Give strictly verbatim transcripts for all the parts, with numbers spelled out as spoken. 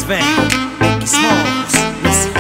vein. Biggie Smalls, listen.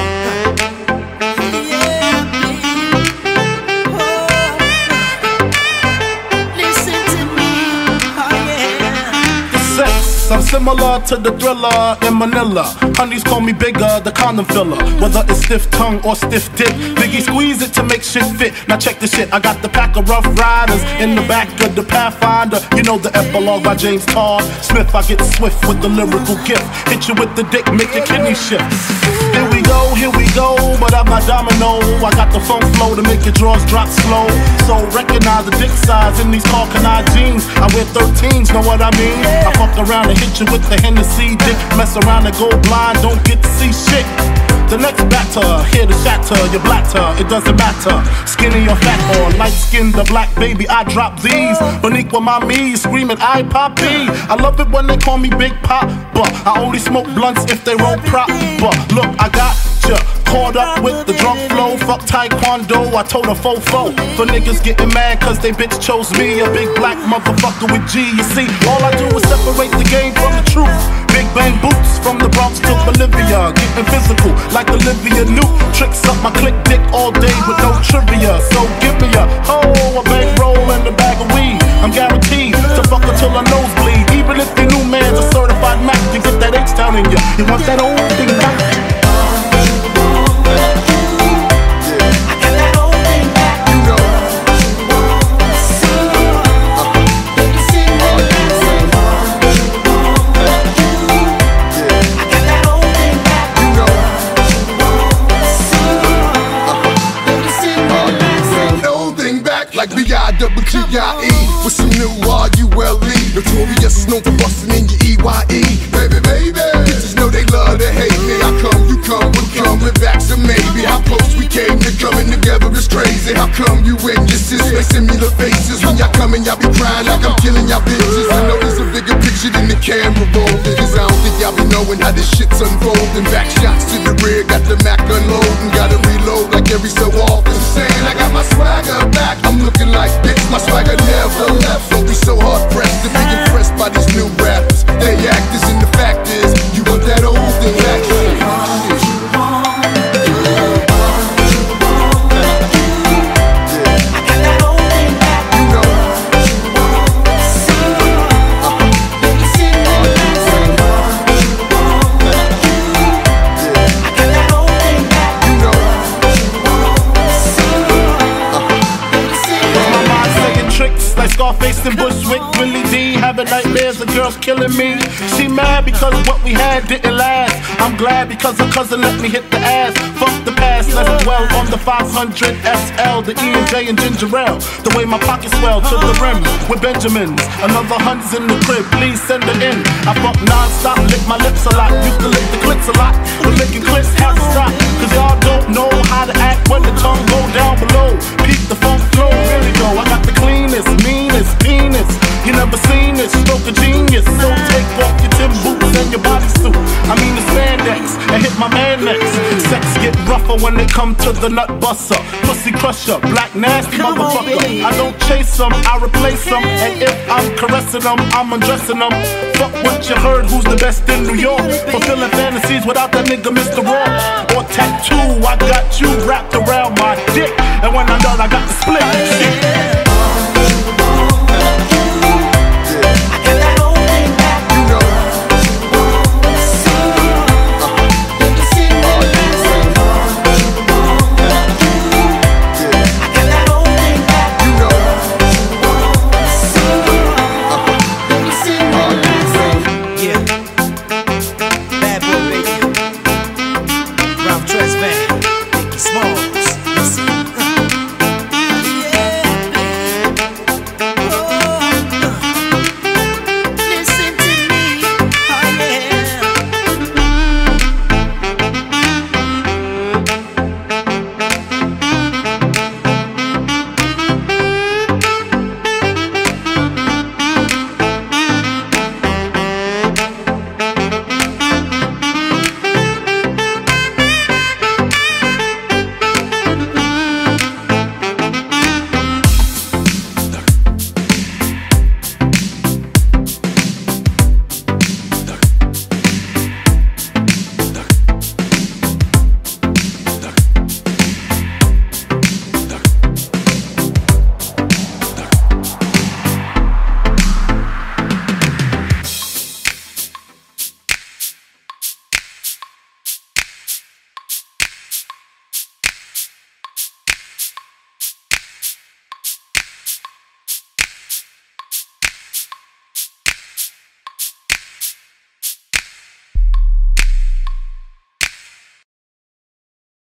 I'm similar to the Thriller in Manila. Honeys call me bigger, the condom filler. Whether it's stiff tongue or stiff dick, Biggie squeeze it to make shit fit. Now check this shit, I got the pack of Rough Riders in the back of the Pathfinder. You know the epilogue by James Todd Smith. I get swift with the lyrical gift. Hit you with the dick, make your kidney shift. Here we go, here we go, but I'm not domino. I got the funk flow to make your drawers drop slow. So recognize the dick size in these Carcanine jeans. I wear thirteens, know what I mean? I fuck around and hit you with the Hennessy dick. Mess around and go blind, don't get to see shit. The next batter, here to shatter your blatter, it doesn't matter. Skinny or fat or light skinned or black, baby, I drop these. Boniqua mommy screaming, I poppy. I love it when they call me Big Pop, but I only smoke blunts if they roll prop. But look, I got ya caught up with the drunk flow. Fuck taekwondo, I told a fofo. For niggas getting mad cause they bitch chose me, a big black motherfucker with G. You see, all I do is separate the game from the truth. Big bang boots from the Bronx to Bolivia, getting physical like Olivia Newt. Tricks up my click dick all day with no trivia. So give me a hoe, a bankroll and a bag of weed. I'm guaranteed to fuck until her nose bleed. Even if your new man's a certified Mac, you get that H-Town in ya. You want that old thing back? Like B I double G I E with some new R U L E. Notorious, known for bustin' in your E Y E. Baby, baby, bitches know they love to hate me. How come you come, we coming back, so maybe. How close we came to coming together is crazy. How come you witnesses make similar faces? When y'all coming, y'all be crying like I'm killing y'all bitches. I know there's a bigger picture than the camera roll. Cause I don't think y'all be knowing how this shit's unfolding. Back shots to the rear, got the Mac unloading. Gotta reload like every so often. Saying I got my swagger back. I'm looking like bitch, my swagger never left. Don't be so hard pressed to be impressed by these new rappers. They actors and the fact is, you want that old thing back. Scarface and Bushwick, Willie D, having nightmares of girls killing me. She mad because what we had didn't last. I'm glad because her cousin let me hit the ass. Fuck the past, let's dwell on the five hundred S L, the E and J and ginger ale. The way my pockets swell to the rim with Benjamins. Another hundred's in the crib, please send it in. I fuck non-stop, lick my lips a lot. Used to lick the clits a lot, but licking clits had to stop. Cause y'all don't know how to act when the tongue go down below. Peep the funk flow, really though. I got the cleanest, meanest penis. You never seen it, stroke of genius. So take off your Tim boots and your bodysuit. I mean the spandex, and hit my man next. Sex get rougher when they come to the nut buster. Pussy crusher, black nasty motherfucker. I don't chase them, I replace them. And if I'm caressing them, I'm undressing them. Fuck what you heard, who's the best in New York? Fulfilling fantasies without that nigga Mister Raw. Or tattoo, I got you wrapped around my dick. And when I'm done, I got the split. Shit.